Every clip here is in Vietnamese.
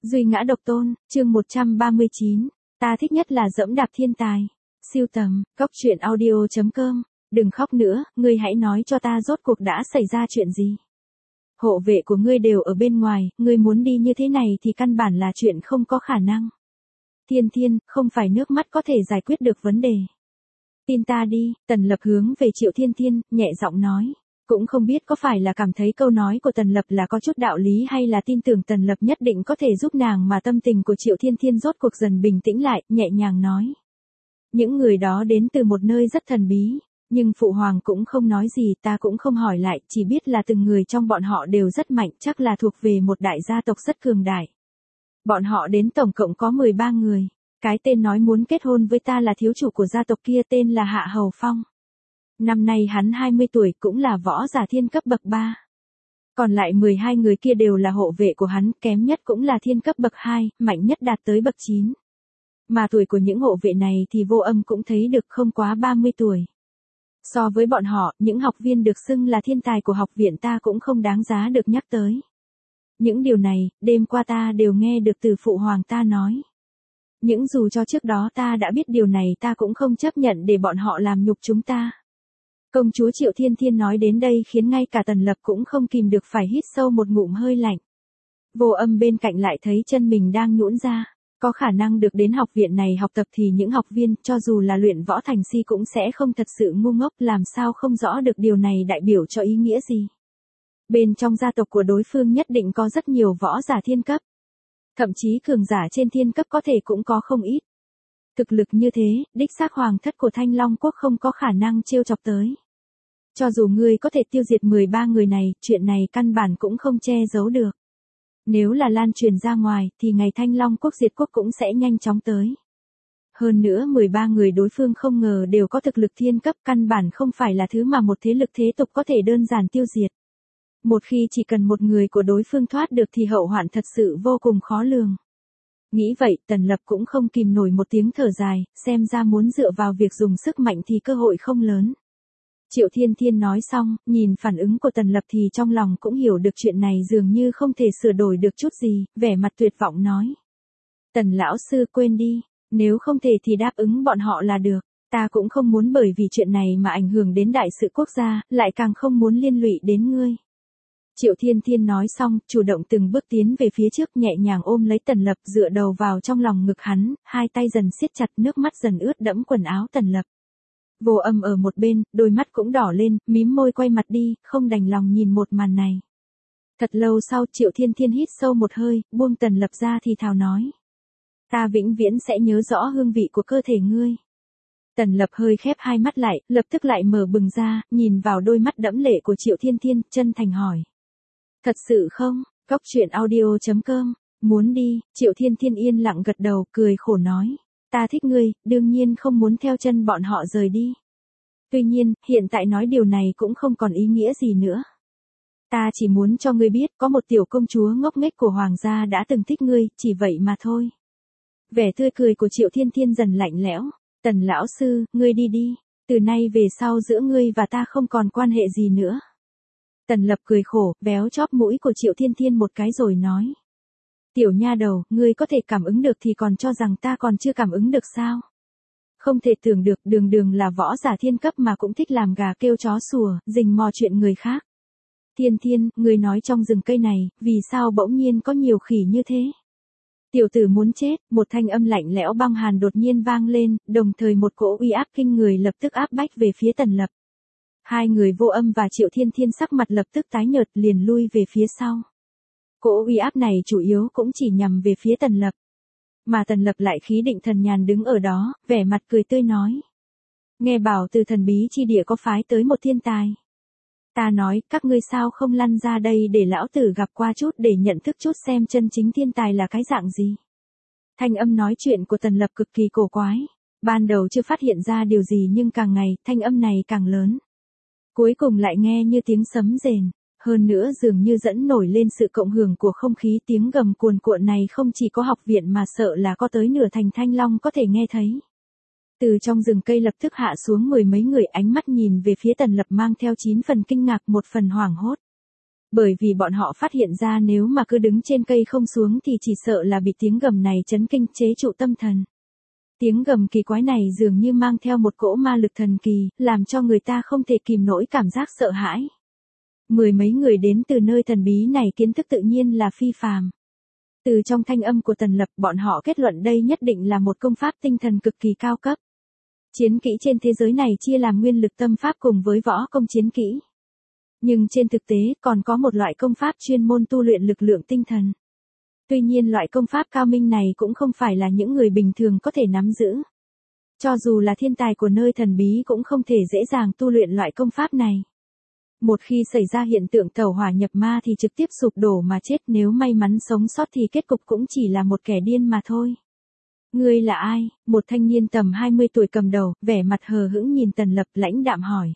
Duy ngã độc tôn, chương 139. Ta thích nhất là dẫm đạp thiên tài. Siêu tầm, goctruyện audio.com. Đừng khóc nữa, ngươi hãy nói cho ta rốt cuộc đã xảy ra chuyện gì. Hộ vệ của ngươi đều ở bên ngoài, ngươi muốn đi như thế này thì căn bản là chuyện không có khả năng. Thiên Thiên, không phải nước mắt có thể giải quyết được vấn đề. Tin ta đi, Tần Lập hướng về Triệu Thiên Thiên, nhẹ giọng nói. Cũng không biết có phải là cảm thấy câu nói của Tần Lập là có chút đạo lý hay là tin tưởng Tần Lập nhất định có thể giúp nàng mà tâm tình của Triệu Thiên Thiên rốt cuộc dần bình tĩnh lại, nhẹ nhàng nói. Những người đó đến từ một nơi rất thần bí, nhưng Phụ Hoàng cũng không nói gì, ta cũng không hỏi lại, chỉ biết là từng người trong bọn họ đều rất mạnh, chắc là thuộc về một đại gia tộc rất cường đại. Bọn họ đến tổng cộng có 13 người, cái tên nói muốn kết hôn với ta là thiếu chủ của gia tộc kia tên là Hạ Hầu Phong. Năm nay hắn 20 tuổi cũng là võ giả thiên cấp bậc 3. Còn lại 12 người kia đều là hộ vệ của hắn, kém nhất cũng là thiên cấp bậc 2, mạnh nhất đạt tới bậc 9. Mà tuổi của những hộ vệ này thì Vô Âm cũng thấy được không quá 30 tuổi. So với bọn họ, những học viên được xưng là thiên tài của học viện ta cũng không đáng giá được nhắc tới. Những điều này, đêm qua ta đều nghe được từ Phụ Hoàng ta nói. Những dù cho trước đó ta đã biết điều này ta cũng không chấp nhận để bọn họ làm nhục chúng ta. Công chúa Triệu Thiên Thiên nói đến đây khiến ngay cả Tần Lập cũng không kìm được phải hít sâu một ngụm hơi lạnh. Vô Âm bên cạnh lại thấy chân mình đang nhũn ra. Có khả năng được đến học viện này học tập thì những học viên cho dù là luyện võ thành si cũng sẽ không thật sự ngu ngốc, làm sao không rõ được điều này đại biểu cho ý nghĩa gì. Bên trong gia tộc của đối phương nhất định có rất nhiều võ giả thiên cấp. Thậm chí cường giả trên thiên cấp có thể cũng có không ít. Thực lực như thế, đích xác hoàng thất của Thanh Long Quốc không có khả năng trêu chọc tới. Cho dù ngươi có thể tiêu diệt 13 người này, chuyện này căn bản cũng không che giấu được. Nếu là lan truyền ra ngoài, thì ngày Thanh Long Quốc diệt quốc cũng sẽ nhanh chóng tới. Hơn nữa 13 người đối phương không ngờ đều có thực lực thiên cấp, căn bản không phải là thứ mà một thế lực thế tục có thể đơn giản tiêu diệt. Một khi chỉ cần một người của đối phương thoát được thì hậu hoạn thật sự vô cùng khó lường. Nghĩ vậy, Tần Lập cũng không kìm nổi một tiếng thở dài, xem ra muốn dựa vào việc dùng sức mạnh thì cơ hội không lớn. Triệu Thiên Thiên nói xong, nhìn phản ứng của Tần Lập thì trong lòng cũng hiểu được chuyện này dường như không thể sửa đổi được chút gì, vẻ mặt tuyệt vọng nói. Tần lão sư quên đi, nếu không thể thì đáp ứng bọn họ là được, ta cũng không muốn bởi vì chuyện này mà ảnh hưởng đến đại sự quốc gia, lại càng không muốn liên lụy đến ngươi. Triệu Thiên Thiên nói xong, chủ động từng bước tiến về phía trước nhẹ nhàng ôm lấy Tần Lập dựa đầu vào trong lòng ngực hắn, hai tay dần siết chặt nước mắt dần ướt đẫm quần áo Tần Lập. Vô Âm ở một bên, đôi mắt cũng đỏ lên, mím môi quay mặt đi, không đành lòng nhìn một màn này. Thật lâu sau Triệu Thiên Thiên hít sâu một hơi, buông Tần Lập ra thì thào nói. Ta vĩnh viễn sẽ nhớ rõ hương vị của cơ thể ngươi. Tần Lập hơi khép hai mắt lại, lập tức lại mở bừng ra, nhìn vào đôi mắt đẫm lệ của Triệu Thiên Thiên, chân thành hỏi. Thật sự không? Goctruyện audio.com. Muốn đi, Triệu Thiên Thiên yên lặng gật đầu, cười khổ nói. Ta thích ngươi, đương nhiên không muốn theo chân bọn họ rời đi. Tuy nhiên, hiện tại nói điều này cũng không còn ý nghĩa gì nữa. Ta chỉ muốn cho ngươi biết, có một tiểu công chúa ngốc nghếch của hoàng gia đã từng thích ngươi, chỉ vậy mà thôi. Vẻ tươi cười của Triệu Thiên Thiên dần lạnh lẽo. Tần lão sư, ngươi đi đi. Từ nay về sau giữa ngươi và ta không còn quan hệ gì nữa. Tần Lập cười khổ, véo chóp mũi của Triệu Thiên Thiên một cái rồi nói. Tiểu nha đầu, ngươi có thể cảm ứng được thì còn cho rằng ta còn chưa cảm ứng được sao? Không thể tưởng được, đường đường là võ giả thiên cấp mà cũng thích làm gà kêu chó sủa, rình mò chuyện người khác. Thiên Thiên, ngươi nói trong rừng cây này, vì sao bỗng nhiên có nhiều khỉ như thế? Tiểu tử muốn chết, một thanh âm lạnh lẽo băng hàn đột nhiên vang lên, đồng thời một cỗ uy áp kinh người lập tức áp bách về phía Tần Lập. Hai người Vô Âm và Triệu Thiên Thiên sắc mặt lập tức tái nhợt liền lui về phía sau. Cỗ uy áp này chủ yếu cũng chỉ nhằm về phía Tần Lập. Mà Tần Lập lại khí định thần nhàn đứng ở đó, vẻ mặt cười tươi nói. Nghe bảo từ thần bí chi địa có phái tới một thiên tài. Ta nói, các ngươi sao không lăn ra đây để lão tử gặp qua chút để nhận thức chút xem chân chính thiên tài là cái dạng gì. Thanh âm nói chuyện của Tần Lập cực kỳ cổ quái. Ban đầu chưa phát hiện ra điều gì nhưng càng ngày, thanh âm này càng lớn. Cuối cùng lại nghe như tiếng sấm rền. Hơn nữa dường như dẫn nổi lên sự cộng hưởng của không khí, tiếng gầm cuồn cuộn này không chỉ có học viện mà sợ là có tới nửa thành Thanh Long có thể nghe thấy. Từ trong rừng cây lập tức hạ xuống mười mấy người, ánh mắt nhìn về phía Tần Lập mang theo 9 phần kinh ngạc, 1 phần hoảng hốt. Bởi vì bọn họ phát hiện ra nếu mà cứ đứng trên cây không xuống thì chỉ sợ là bị tiếng gầm này chấn kinh chế trụ tâm thần. Tiếng gầm kỳ quái này dường như mang theo một cỗ ma lực thần kỳ, làm cho người ta không thể kìm nổi cảm giác sợ hãi. Mười mấy người đến từ nơi thần bí này kiến thức tự nhiên là phi phàm. Từ trong thanh âm của Tần Lập bọn họ kết luận đây nhất định là một công pháp tinh thần cực kỳ cao cấp. Chiến kỹ trên thế giới này chia làm nguyên lực tâm pháp cùng với võ công chiến kỹ. Nhưng trên thực tế còn có một loại công pháp chuyên môn tu luyện lực lượng tinh thần. Tuy nhiên loại công pháp cao minh này cũng không phải là những người bình thường có thể nắm giữ. Cho dù là thiên tài của nơi thần bí cũng không thể dễ dàng tu luyện loại công pháp này. Một khi xảy ra hiện tượng tẩu hỏa nhập ma thì trực tiếp sụp đổ mà chết, nếu may mắn sống sót thì kết cục cũng chỉ là một kẻ điên mà thôi. Ngươi là ai? Một thanh niên tầm 20 tuổi cầm đầu, vẻ mặt hờ hững nhìn Tần Lập lãnh đạm hỏi.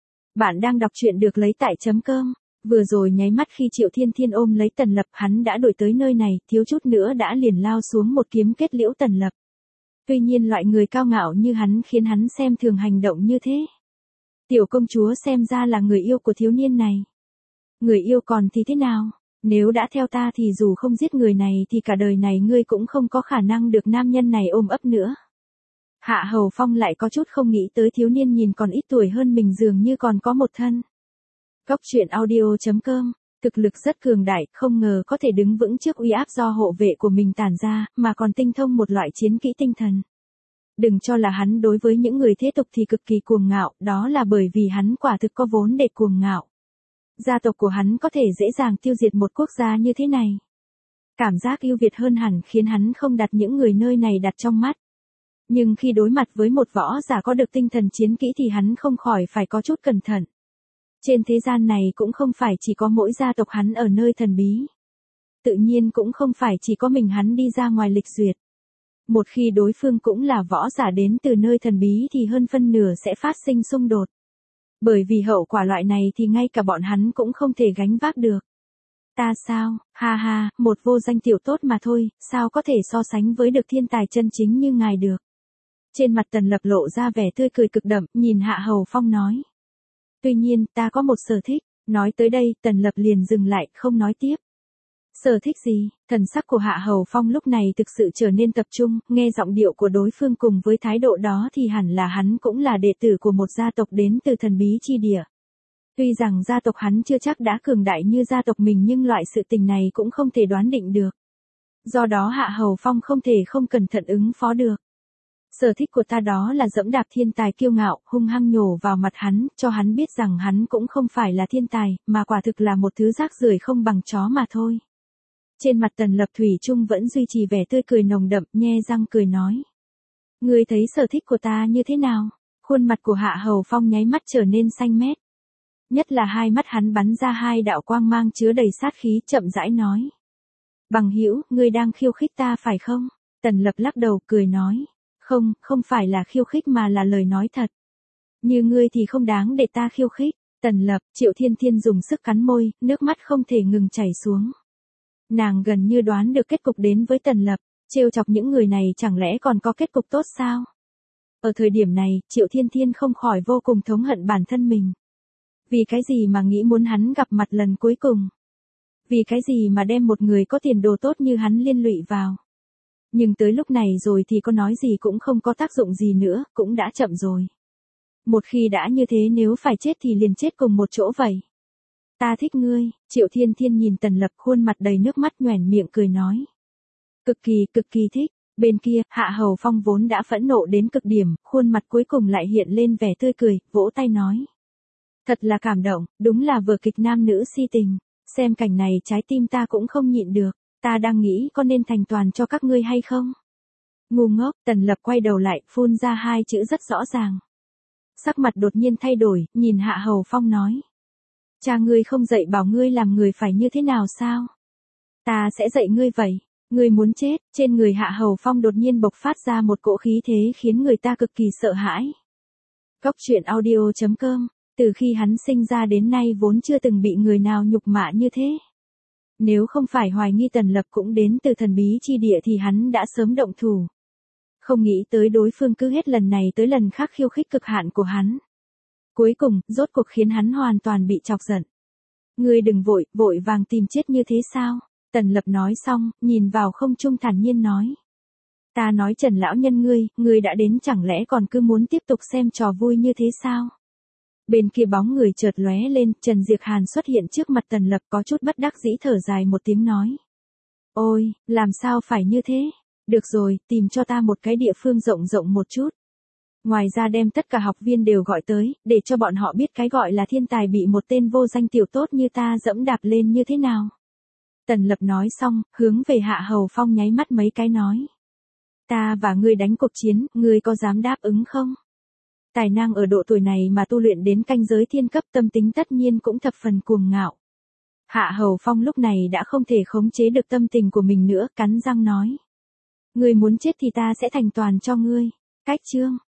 Bạn đang đọc truyện được lấy tại chấm cơm. Vừa rồi nháy mắt khi Triệu Thiên Thiên ôm lấy Tần Lập hắn đã đuổi tới nơi này, thiếu chút nữa đã liền lao xuống một kiếm kết liễu Tần Lập. Tuy nhiên loại người cao ngạo như hắn khiến hắn xem thường hành động như thế. Tiểu công chúa xem ra là người yêu của thiếu niên này. Người yêu còn thì thế nào? Nếu đã theo ta thì dù không giết người này thì cả đời này ngươi cũng không có khả năng được nam nhân này ôm ấp nữa. Hạ Hầu Phong lại có chút không nghĩ tới thiếu niên nhìn còn ít tuổi hơn mình dường như còn có một thân. Góc truyện audio.com, thực lực rất cường đại, không ngờ có thể đứng vững trước uy áp do hộ vệ của mình tản ra, mà còn tinh thông một loại chiến kỹ tinh thần. Đừng cho là hắn đối với những người thế tục thì cực kỳ cuồng ngạo, đó là bởi vì hắn quả thực có vốn để cuồng ngạo. Gia tộc của hắn có thể dễ dàng tiêu diệt một quốc gia như thế này. Cảm giác ưu việt hơn hẳn khiến hắn không đặt những người nơi này đặt trong mắt. Nhưng khi đối mặt với một võ giả có được tinh thần chiến kỹ thì hắn không khỏi phải có chút cẩn thận. Trên thế gian này cũng không phải chỉ có mỗi gia tộc hắn ở nơi thần bí. Tự nhiên cũng không phải chỉ có mình hắn đi ra ngoài lịch duyệt. Một khi đối phương cũng là võ giả đến từ nơi thần bí thì hơn phân nửa sẽ phát sinh xung đột. Bởi vì hậu quả loại này thì ngay cả bọn hắn cũng không thể gánh vác được. Ta sao, ha ha, một vô danh tiểu tốt mà thôi, sao có thể so sánh với được thiên tài chân chính như ngài được. Trên mặt Tần Lập lộ ra vẻ tươi cười cực đậm, nhìn Hạ Hầu Phong nói. Tuy nhiên, ta có một sở thích, nói tới đây, Tần Lập liền dừng lại, không nói tiếp. Sở thích gì? Thần sắc của Hạ Hầu Phong lúc này thực sự trở nên tập trung, nghe giọng điệu của đối phương cùng với thái độ đó thì hẳn là hắn cũng là đệ tử của một gia tộc đến từ thần bí chi địa. Tuy rằng gia tộc hắn chưa chắc đã cường đại như gia tộc mình nhưng loại sự tình này cũng không thể đoán định được. Do đó Hạ Hầu Phong không thể không cẩn thận ứng phó được. Sở thích của ta đó là dẫm đạp thiên tài kiêu ngạo, hung hăng nhổ vào mặt hắn, cho hắn biết rằng hắn cũng không phải là thiên tài, mà quả thực là một thứ rác rưởi không bằng chó mà thôi. Trên mặt Tần Lập thủy chung vẫn duy trì vẻ tươi cười nồng đậm, nhe răng cười nói. Ngươi thấy sở thích của ta như thế nào? Khuôn mặt của Hạ Hầu Phong nháy mắt trở nên xanh mét. Nhất là hai mắt hắn bắn ra hai đạo quang mang chứa đầy sát khí, chậm rãi nói. Bằng hữu, ngươi đang khiêu khích ta phải không? Tần Lập lắc đầu cười nói. Không, không phải là khiêu khích mà là lời nói thật. Như ngươi thì không đáng để ta khiêu khích. Tần Lập, Triệu Thiên Thiên dùng sức cắn môi, nước mắt không thể ngừng chảy xuống. Nàng gần như đoán được kết cục đến với Tần Lập, trêu chọc những người này chẳng lẽ còn có kết cục tốt sao? Ở thời điểm này, Triệu Thiên Thiên không khỏi vô cùng thống hận bản thân mình. Vì cái gì mà nghĩ muốn hắn gặp mặt lần cuối cùng? Vì cái gì mà đem một người có tiền đồ tốt như hắn liên lụy vào? Nhưng tới lúc này rồi thì có nói gì cũng không có tác dụng gì nữa, cũng đã chậm rồi. Một khi đã như thế nếu phải chết thì liền chết cùng một chỗ vậy. Ta thích ngươi, Triệu Thiên Thiên nhìn Tần Lập khuôn mặt đầy nước mắt nhoẻn miệng cười nói. Cực kỳ thích, bên kia, Hạ Hầu Phong vốn đã phẫn nộ đến cực điểm, khuôn mặt cuối cùng lại hiện lên vẻ tươi cười, vỗ tay nói. Thật là cảm động, đúng là vở kịch nam nữ si tình, xem cảnh này trái tim ta cũng không nhịn được, ta đang nghĩ có nên thành toàn cho các ngươi hay không? Ngu ngốc, Tần Lập quay đầu lại, phun ra hai chữ rất rõ ràng. Sắc mặt đột nhiên thay đổi, nhìn Hạ Hầu Phong nói. Cha ngươi không dạy bảo ngươi làm người phải như thế nào sao? Ta sẽ dạy ngươi vậy. Ngươi muốn chết, trên người Hạ Hầu Phong đột nhiên bộc phát ra một cỗ khí thế khiến người ta cực kỳ sợ hãi. Góc truyện audio.com, từ khi hắn sinh ra đến nay vốn chưa từng bị người nào nhục mạ như thế. Nếu không phải hoài nghi Tần Lập cũng đến từ thần bí chi địa thì hắn đã sớm động thủ. Không nghĩ tới đối phương cứ hết lần này tới lần khác khiêu khích cực hạn của hắn. Cuối cùng, rốt cuộc khiến hắn hoàn toàn bị chọc giận. Ngươi đừng vội, vội vàng tìm chết như thế sao? Tần Lập nói xong, nhìn vào không trung thản nhiên nói. Ta nói Trần lão nhân ngươi đã đến chẳng lẽ còn cứ muốn tiếp tục xem trò vui như thế sao? Bên kia bóng người chợt lóe lên, Trần Diệp Hàn xuất hiện trước mặt Tần Lập có chút bất đắc dĩ thở dài một tiếng nói. Ôi, làm sao phải như thế? Được rồi, tìm cho ta một cái địa phương rộng rộng một chút. Ngoài ra đem tất cả học viên đều gọi tới, để cho bọn họ biết cái gọi là thiên tài bị một tên vô danh tiểu tốt như ta dẫm đạp lên như thế nào. Tần Lập nói xong, hướng về Hạ Hầu Phong nháy mắt mấy cái nói. Ta và ngươi đánh cuộc chiến, ngươi có dám đáp ứng không? Tài năng ở độ tuổi này mà tu luyện đến canh giới thiên cấp, tâm tính tất nhiên cũng thập phần cuồng ngạo. Hạ Hầu Phong lúc này đã không thể khống chế được tâm tình của mình nữa, cắn răng nói. Ngươi muốn chết thì ta sẽ thành toàn cho ngươi. Cách chương